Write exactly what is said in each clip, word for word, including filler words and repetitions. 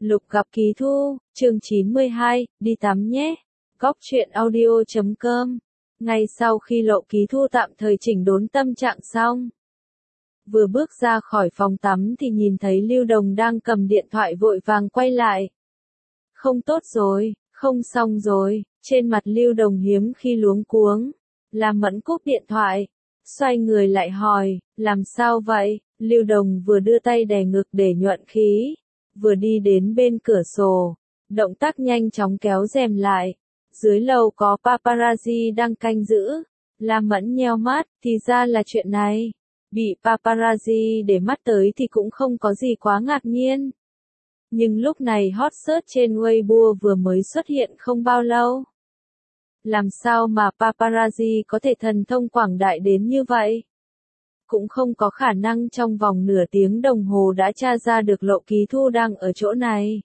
Lục gặp Ký Thu, chương chín mươi hai, đi tắm nhé. Góc truyện audio chấm com. Ngay sau khi Lộ Ký Thu tạm thời chỉnh đốn tâm trạng xong, vừa bước ra khỏi phòng tắm thì nhìn thấy Lưu Đồng đang cầm điện thoại vội vàng quay lại. Không tốt rồi, không xong rồi, trên mặt Lưu Đồng hiếm khi luống cuống. Lam Mẫn cúp điện thoại, xoay người lại hỏi, làm sao vậy? Lưu Đồng vừa đưa tay đè ngực để nhuận khí, vừa đi đến bên cửa sổ, động tác nhanh chóng kéo rèm lại. Dưới lầu có paparazzi đang canh giữ. Lam Mẫn nheo mắt, thì ra là chuyện này. Bị paparazzi để mắt tới thì cũng không có gì quá ngạc nhiên. Nhưng lúc này hot search trên Weibo vừa mới xuất hiện không bao lâu. Làm sao mà paparazzi có thể thần thông quảng đại đến như vậy? Cũng không có khả năng trong vòng nửa tiếng đồng hồ đã tra ra được Lộ Ký Thu đang ở chỗ này.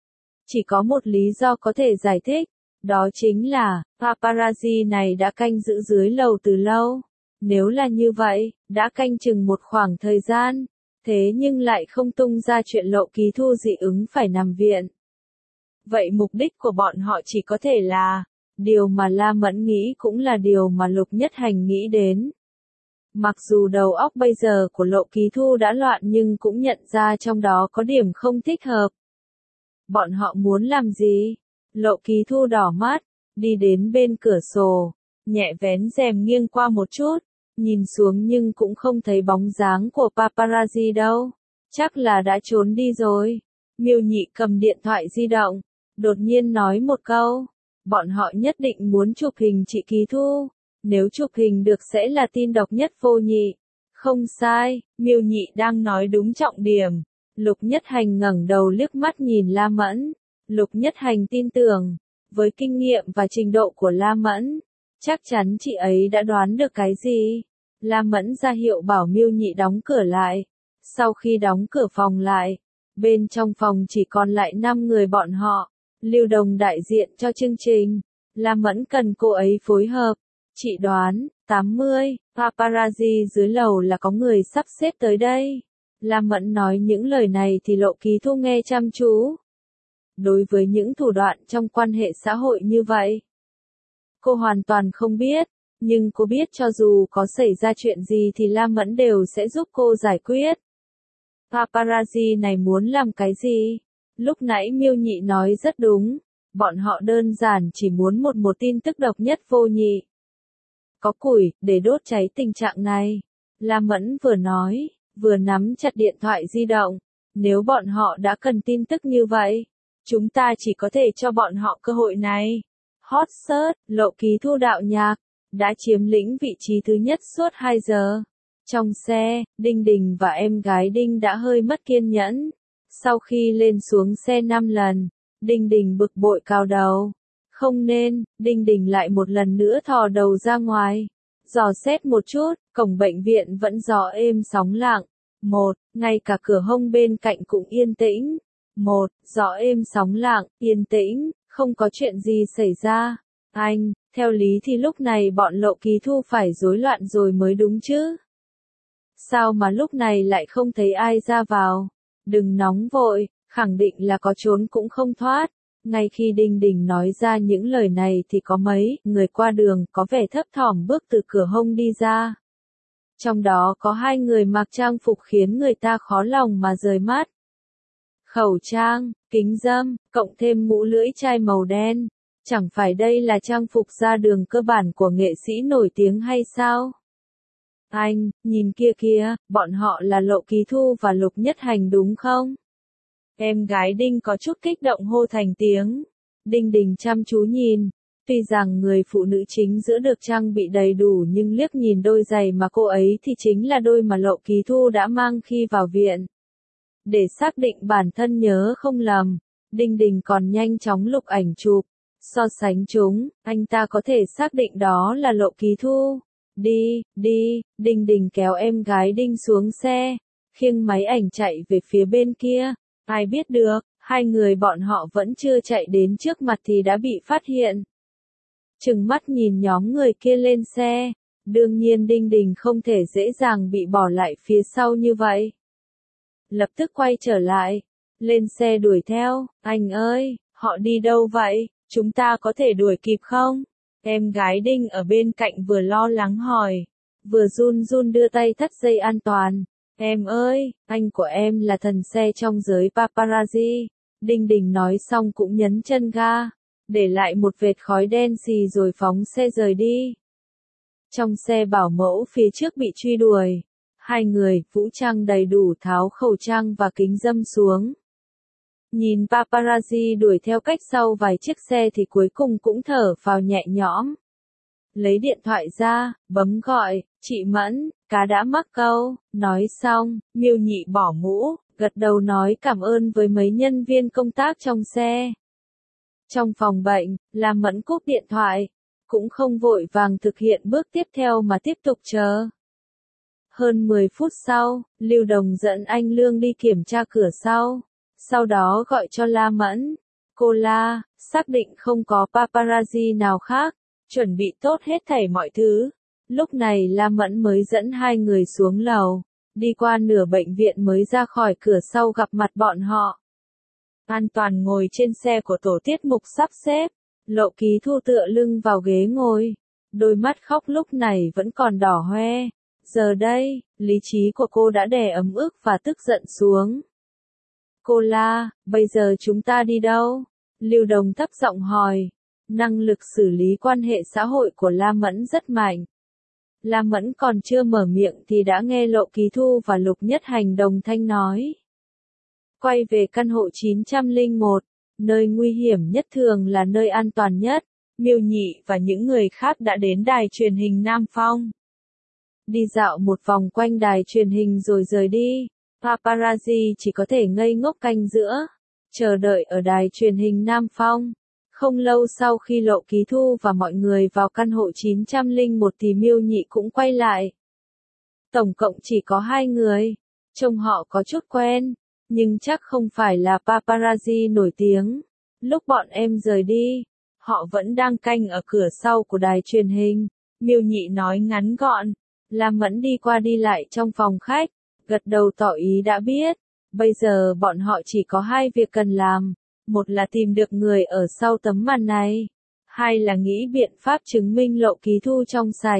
Chỉ có một lý do có thể giải thích, đó chính là, paparazzi này đã canh giữ dưới lầu từ lâu. Nếu là như vậy, đã canh chừng một khoảng thời gian, thế nhưng lại không tung ra chuyện Lộ Ký Thu dị ứng phải nằm viện. Vậy mục đích của bọn họ chỉ có thể là, điều mà Lam Mẫn nghĩ cũng là điều mà Lục Nhất Hành nghĩ đến. Mặc dù đầu óc bây giờ của Lộ Ký Thu đã loạn nhưng cũng nhận ra trong đó có điểm không thích hợp. Bọn họ muốn làm gì? Lộ Ký Thu đỏ mắt, đi đến bên cửa sổ, nhẹ vén rèm nghiêng qua một chút, nhìn xuống nhưng cũng không thấy bóng dáng của paparazzi đâu. Chắc là đã trốn đi rồi. Miêu Nhị cầm điện thoại di động, đột nhiên nói một câu. Bọn họ nhất định muốn chụp hình chị Ký Thu. Nếu chụp hình được sẽ là tin độc nhất vô nhị. Không sai, Miêu Nhị đang nói đúng trọng điểm. Lục Nhất Hành ngẩng đầu liếc mắt nhìn Lam Mẫn. Lục Nhất Hành tin tưởng, với kinh nghiệm và trình độ của Lam Mẫn, chắc chắn chị ấy đã đoán được cái gì. Lam Mẫn ra hiệu bảo Miêu Nhị đóng cửa lại. Sau khi đóng cửa phòng lại, bên trong phòng chỉ còn lại năm người bọn họ. Lưu Đồng đại diện cho chương trình. Lam Mẫn cần cô ấy phối hợp. Chị đoán, tám mươi, paparazzi dưới lầu là có người sắp xếp tới đây. Lam Mẫn nói những lời này thì Lộ Ký Thu nghe chăm chú. Đối với những thủ đoạn trong quan hệ xã hội như vậy, cô hoàn toàn không biết, nhưng cô biết cho dù có xảy ra chuyện gì thì Lam Mẫn đều sẽ giúp cô giải quyết. Paparazzi này muốn làm cái gì? Lúc nãy Miêu Nhị nói rất đúng, bọn họ đơn giản chỉ muốn một một tin tức độc nhất vô nhị. Có củi, để đốt cháy tình trạng này. Lam Mẫn vừa nói, vừa nắm chặt điện thoại di động. Nếu bọn họ đã cần tin tức như vậy, chúng ta chỉ có thể cho bọn họ cơ hội này. Hot search, Lộ Ký Thu đạo nhạc, đã chiếm lĩnh vị trí thứ nhất suốt hai giờ. Trong xe, Đinh Đình và em gái Đinh đã hơi mất kiên nhẫn. Sau khi lên xuống xe năm lần, Đinh Đình bực bội cào đầu. Không nên, Đinh Đình lại một lần nữa thò đầu ra ngoài. Dò xét một chút, cổng bệnh viện vẫn gió êm sóng lặng. Một, ngay cả cửa hông bên cạnh cũng yên tĩnh. Một, gió êm sóng lặng, yên tĩnh, không có chuyện gì xảy ra. Anh, theo lý thì lúc này bọn Lộ Ký Thu phải rối loạn rồi mới đúng chứ. Sao mà lúc này lại không thấy ai ra vào? Đừng nóng vội, khẳng định là có trốn cũng không thoát. Ngay khi Đinh Đình nói ra những lời này thì có mấy người qua đường có vẻ thấp thỏm bước từ cửa hông đi ra. Trong đó có hai người mặc trang phục khiến người ta khó lòng mà rời mắt. Khẩu trang, kính râm, cộng thêm mũ lưỡi chai màu đen. Chẳng phải đây là trang phục ra đường cơ bản của nghệ sĩ nổi tiếng hay sao? Anh, nhìn kia kìa, bọn họ là Lộ Ký Thu và Lục Nhất Hành đúng không? Em gái Đinh có chút kích động hô thành tiếng. Đinh Đình chăm chú nhìn. Tuy rằng người phụ nữ chính giữa được trang bị đầy đủ nhưng liếc nhìn đôi giày mà cô ấy thì chính là đôi mà Lộ Ký Thu đã mang khi vào viện. Để xác định bản thân nhớ không lầm, Đinh Đình còn nhanh chóng lục ảnh chụp. So sánh chúng, anh ta có thể xác định đó là Lộ Ký Thu. Đi, đi, Đinh Đình kéo em gái Đinh xuống xe, khiêng máy ảnh chạy về phía bên kia. Ai biết được, hai người bọn họ vẫn chưa chạy đến trước mặt thì đã bị phát hiện. Trừng mắt nhìn nhóm người kia lên xe, đương nhiên Đinh Đình không thể dễ dàng bị bỏ lại phía sau như vậy. Lập tức quay trở lại, lên xe đuổi theo, anh ơi, họ đi đâu vậy, chúng ta có thể đuổi kịp không? Em gái Đinh ở bên cạnh vừa lo lắng hỏi, vừa run run đưa tay thắt dây an toàn. Em ơi, anh của em là thần xe trong giới paparazzi. Đinh Đình nói xong cũng nhấn chân ga, để lại một vệt khói đen xì rồi phóng xe rời đi. Trong xe bảo mẫu phía trước bị truy đuổi. Hai người, vũ trang đầy đủ tháo khẩu trang và kính râm xuống. Nhìn paparazzi đuổi theo cách sau vài chiếc xe thì cuối cùng cũng thở phào nhẹ nhõm. Lấy điện thoại ra, bấm gọi, chị Mẫn, cá đã mắc câu, nói xong, Miêu Nhị bỏ mũ, gật đầu nói cảm ơn với mấy nhân viên công tác trong xe. Trong phòng bệnh, La Mẫn cúp điện thoại, cũng không vội vàng thực hiện bước tiếp theo mà tiếp tục chờ. Hơn mười phút sau, Lưu Đồng dẫn anh Lương đi kiểm tra cửa sau, sau đó gọi cho La Mẫn. Cô La, xác định không có paparazzi nào khác, chuẩn bị tốt hết thảy mọi thứ. Lúc này La Mẫn mới dẫn hai người xuống lầu, đi qua nửa bệnh viện mới ra khỏi cửa sau gặp mặt bọn họ. An toàn ngồi trên xe của tổ tiết mục sắp xếp, Lộ Ký Thu tựa lưng vào ghế ngồi, đôi mắt khóc lúc này vẫn còn đỏ hoe. Giờ đây, lý trí của cô đã đè ấm ức và tức giận xuống. Cô La, bây giờ chúng ta đi đâu? Lưu Đồng thấp giọng hỏi. Năng lực xử lý quan hệ xã hội của La Mẫn rất mạnh. La Mẫn còn chưa mở miệng thì đã nghe Lộ Ký Thu và Lục Nhất Hành đồng thanh nói. Quay về căn hộ chín không một, nơi nguy hiểm nhất thường là nơi an toàn nhất. Miêu Nhị và những người khác đã đến đài truyền hình Nam Phong. Đi dạo một vòng quanh đài truyền hình rồi rời đi. Paparazzi chỉ có thể ngây ngốc canh giữa, chờ đợi ở đài truyền hình Nam Phong. Không lâu sau khi Lộ Ký Thu và mọi người vào căn hộ chín không một thì Miêu Nhị cũng quay lại. Tổng cộng chỉ có hai người, trông họ có chút quen, nhưng chắc không phải là paparazzi nổi tiếng. Lúc bọn em rời đi, họ vẫn đang canh ở cửa sau của đài truyền hình. Miêu Nhị nói ngắn gọn. La Mẫn đi qua đi lại trong phòng khách, gật đầu tỏ ý đã biết. Bây giờ bọn họ chỉ có hai việc cần làm. Một là tìm được người ở sau tấm màn này. Hai là nghĩ biện pháp chứng minh Lộ Ký Thu trong sạch.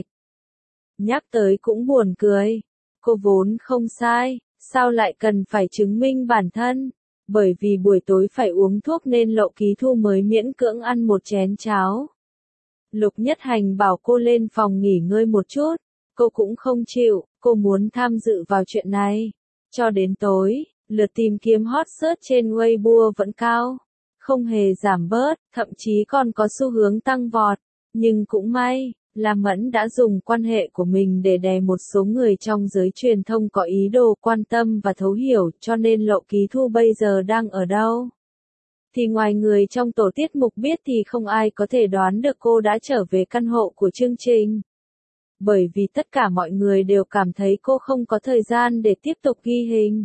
Nhắc tới cũng buồn cười. Cô vốn không sai, sao lại cần phải chứng minh bản thân? Bởi vì buổi tối phải uống thuốc nên Lộ Ký Thu mới miễn cưỡng ăn một chén cháo. Lục Nhất Hành bảo cô lên phòng nghỉ ngơi một chút. Cô cũng không chịu, cô muốn tham dự vào chuyện này. Cho đến tối, lượt tìm kiếm hot search trên Weibo vẫn cao, không hề giảm bớt, thậm chí còn có xu hướng tăng vọt. Nhưng cũng may, La Mẫn đã dùng quan hệ của mình để đè một số người trong giới truyền thông có ý đồ quan tâm và thấu hiểu, cho nên Lộ Ký Thu bây giờ đang ở đâu. Thì ngoài người trong tổ tiết mục biết thì không ai có thể đoán được cô đã trở về căn hộ của chương trình. Bởi vì tất cả mọi người đều cảm thấy cô không có thời gian để tiếp tục ghi hình.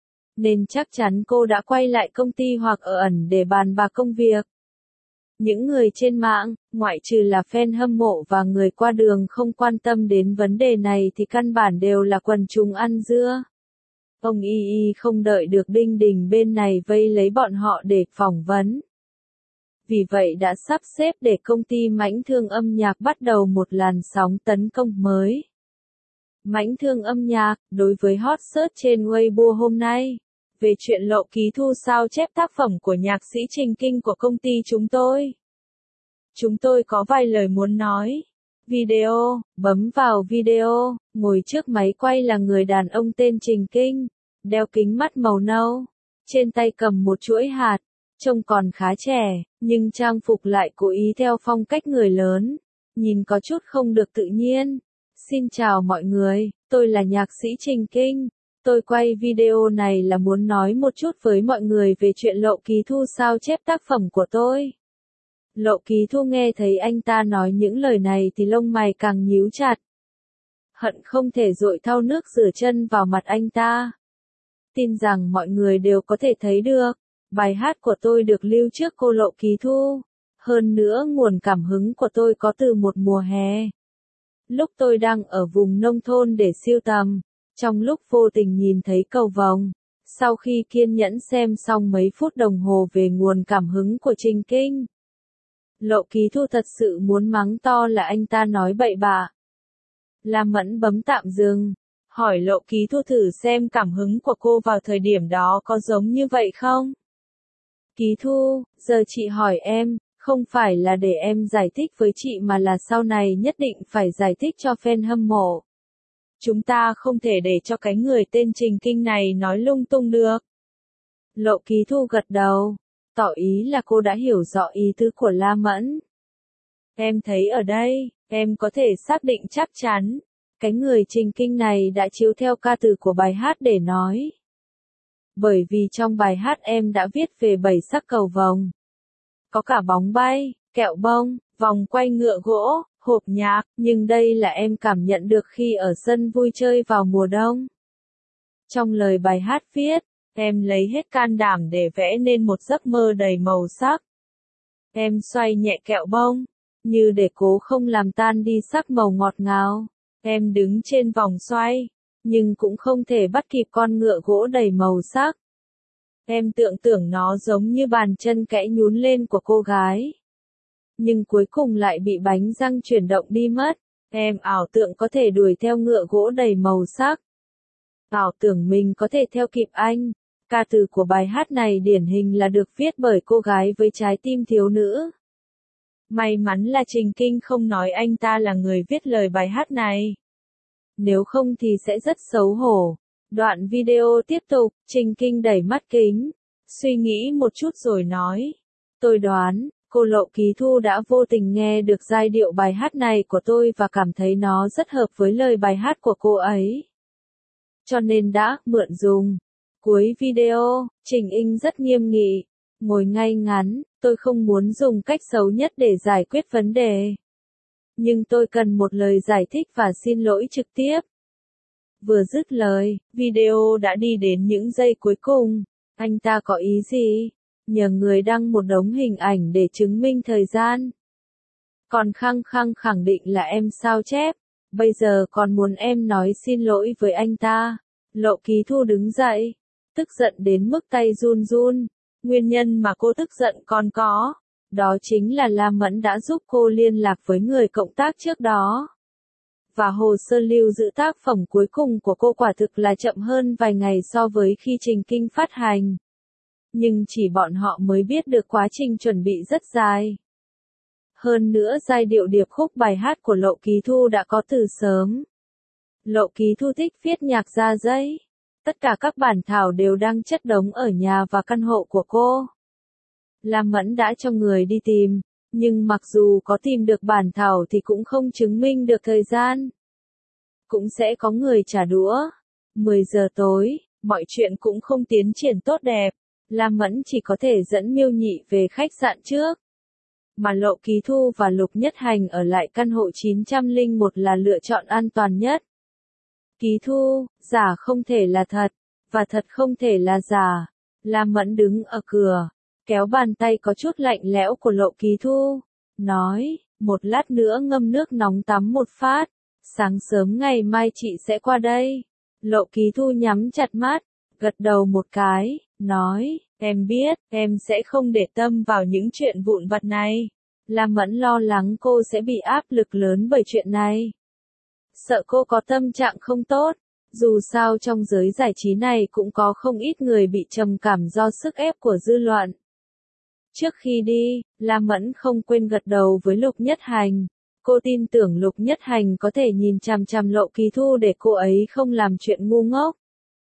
Nên chắc chắn cô đã quay lại công ty hoặc ở ẩn để bàn bạc công việc. Những người trên mạng, ngoại trừ là fan hâm mộ và người qua đường không quan tâm đến vấn đề này thì căn bản đều là quần chúng ăn dưa. Ông Y Y không đợi được Đinh Đình bên này vây lấy bọn họ để phỏng vấn. Vì vậy đã sắp xếp để công ty Mãnh Thương Âm Nhạc bắt đầu một làn sóng tấn công mới. Mãnh Thương Âm Nhạc, đối với hot search trên Weibo hôm nay, về chuyện Lộ Ký Thu sao chép tác phẩm của nhạc sĩ Trình Kinh của công ty chúng tôi. Chúng tôi có vài lời muốn nói. Video, bấm vào video, ngồi trước máy quay là người đàn ông tên Trình Kinh, đeo kính mắt màu nâu, trên tay cầm một chuỗi hạt. Trông còn khá trẻ, nhưng trang phục lại cố ý theo phong cách người lớn, nhìn có chút không được tự nhiên. Xin chào mọi người, tôi là nhạc sĩ Trình Kinh. Tôi quay video này là muốn nói một chút với mọi người về chuyện Lộ Ký Thu sao chép tác phẩm của tôi. Lộ Ký Thu nghe thấy anh ta nói những lời này thì lông mày càng nhíu chặt. Hận không thể dội thau nước rửa chân vào mặt anh ta. Tin rằng mọi người đều có thể thấy được. Bài hát của tôi được lưu trước cô Lộ Ký Thu. Hơn nữa nguồn cảm hứng của tôi có từ một mùa hè. Lúc tôi đang ở vùng nông thôn để siêu tầm, trong lúc vô tình nhìn thấy cầu vồng, Sau khi kiên nhẫn xem xong mấy phút đồng hồ về nguồn cảm hứng của Trình Kinh, Lộ Ký Thu thật sự muốn mắng to là anh ta nói bậy bạ. Lam Mẫn bấm tạm dừng, hỏi Lộ Ký Thu thử xem cảm hứng của cô vào thời điểm đó có giống như vậy không? Ký Thu, giờ chị hỏi em, không phải là để em giải thích với chị mà là sau này nhất định phải giải thích cho fan hâm mộ. Chúng ta không thể để cho cái người tên Trình Kinh này nói lung tung được. Lộ Ký Thu gật đầu, tỏ ý là cô đã hiểu rõ ý tứ của Lam Mẫn. Em thấy ở đây, em có thể xác định chắc chắn, cái người Trình Kinh này đã chiếu theo ca từ của bài hát để nói. Bởi vì trong bài hát em đã viết về bảy sắc cầu vồng. Có cả bóng bay, kẹo bông, vòng quay ngựa gỗ, hộp nhạc, nhưng đây là em cảm nhận được khi ở sân vui chơi vào mùa đông. Trong lời bài hát viết, em lấy hết can đảm để vẽ nên một giấc mơ đầy màu sắc. Em xoay nhẹ kẹo bông, như để cố không làm tan đi sắc màu ngọt ngào. Em đứng trên vòng xoay, nhưng cũng không thể bắt kịp con ngựa gỗ đầy màu sắc. Em tưởng tưởng nó giống như bàn chân kẽ nhún lên của cô gái. Nhưng cuối cùng lại bị bánh răng chuyển động đi mất. Em ảo tưởng có thể đuổi theo ngựa gỗ đầy màu sắc. Ảo tưởng mình có thể theo kịp anh. Ca từ của bài hát này điển hình là được viết bởi cô gái với trái tim thiếu nữ. May mắn là Trình Kinh không nói anh ta là người viết lời bài hát này. Nếu không thì sẽ rất xấu hổ. Đoạn video tiếp tục, Trình Kinh đẩy mắt kính, suy nghĩ một chút rồi nói. Tôi đoán, cô Lộ Ký Thu đã vô tình nghe được giai điệu bài hát này của tôi và cảm thấy nó rất hợp với lời bài hát của cô ấy. Cho nên đã mượn dùng. Cuối video, Trình Kinh rất nghiêm nghị, ngồi ngay ngắn, tôi không muốn dùng cách xấu nhất để giải quyết vấn đề. Nhưng tôi cần một lời giải thích và xin lỗi trực tiếp. Vừa dứt lời, video đã đi đến những giây cuối cùng. Anh ta có ý gì? Nhờ người đăng một đống hình ảnh để chứng minh thời gian. Còn khăng khăng khẳng định là em sao chép. Bây giờ còn muốn em nói xin lỗi với anh ta. Lộ Ký Thu đứng dậy, tức giận đến mức tay run run. Nguyên nhân mà cô tức giận còn có. Đó chính là Lam Mẫn đã giúp cô liên lạc với người cộng tác trước đó. Và hồ sơ lưu giữ tác phẩm cuối cùng của cô quả thực là chậm hơn vài ngày so với khi Trình Kinh phát hành. Nhưng chỉ bọn họ mới biết được quá trình chuẩn bị rất dài. Hơn nữa giai điệu điệp khúc bài hát của Lộ Ký Thu đã có từ sớm. Lộ Ký Thu thích viết nhạc ra giấy. Tất cả các bản thảo đều đang chất đống ở nhà và căn hộ của cô. Lam Mẫn đã cho người đi tìm, nhưng mặc dù có tìm được bản thảo thì cũng không chứng minh được thời gian. Cũng sẽ có người trả đũa. mười giờ tối, mọi chuyện cũng không tiến triển tốt đẹp. Lam Mẫn chỉ có thể dẫn Miêu Nhị về khách sạn trước. Mà Lộ Ký Thu và Lục Nhất Hành ở lại căn hộ chín không một là lựa chọn an toàn nhất. Ký Thu, giả không thể là thật, và thật không thể là giả. Lam Mẫn đứng ở cửa, kéo bàn tay có chút lạnh lẽo của Lộ Ký Thu, nói, một lát nữa ngâm nước nóng tắm một phát, sáng sớm ngày mai chị sẽ qua đây. Lộ Ký Thu nhắm chặt mắt, gật đầu một cái, nói, em biết, em sẽ không để tâm vào những chuyện vụn vặt này. Lam Mẫn lo lắng cô sẽ bị áp lực lớn bởi chuyện này. Sợ cô có tâm trạng không tốt, dù sao trong giới giải trí này cũng có không ít người bị trầm cảm do sức ép của dư luận. Trước khi đi, Lam Mẫn không quên gật đầu với Lục Nhất Hành. Cô tin tưởng Lục Nhất Hành có thể nhìn chằm chằm Lộ Ký Thu để cô ấy không làm chuyện ngu ngốc.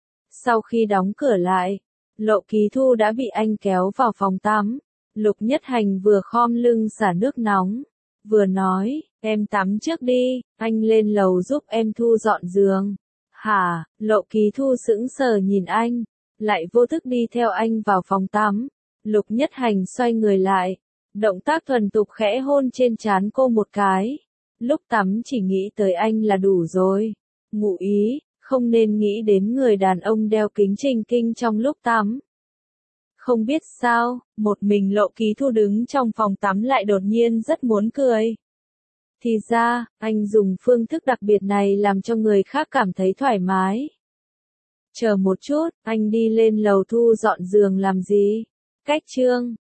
Sau khi đóng cửa lại, Lộ Ký Thu đã bị anh kéo vào phòng tắm. Lục Nhất Hành vừa khom lưng xả nước nóng, vừa nói, em tắm trước đi, anh lên lầu giúp em thu dọn giường. Hả? Lộ Ký Thu sững sờ nhìn anh, lại vô thức đi theo anh vào phòng tắm. Lục Nhất Hành xoay người lại, động tác thuần tục khẽ hôn trên trán cô một cái. Lúc tắm chỉ nghĩ tới anh là đủ rồi. Ngụ ý, không nên nghĩ đến người đàn ông đeo kính Trình Kinh trong lúc tắm. Không biết sao, một mình Lộ Ký Thu đứng trong phòng tắm lại đột nhiên rất muốn cười. Thì ra, anh dùng phương thức đặc biệt này làm cho người khác cảm thấy thoải mái. Chờ một chút, anh đi lên lầu thu dọn giường làm gì? Cách chương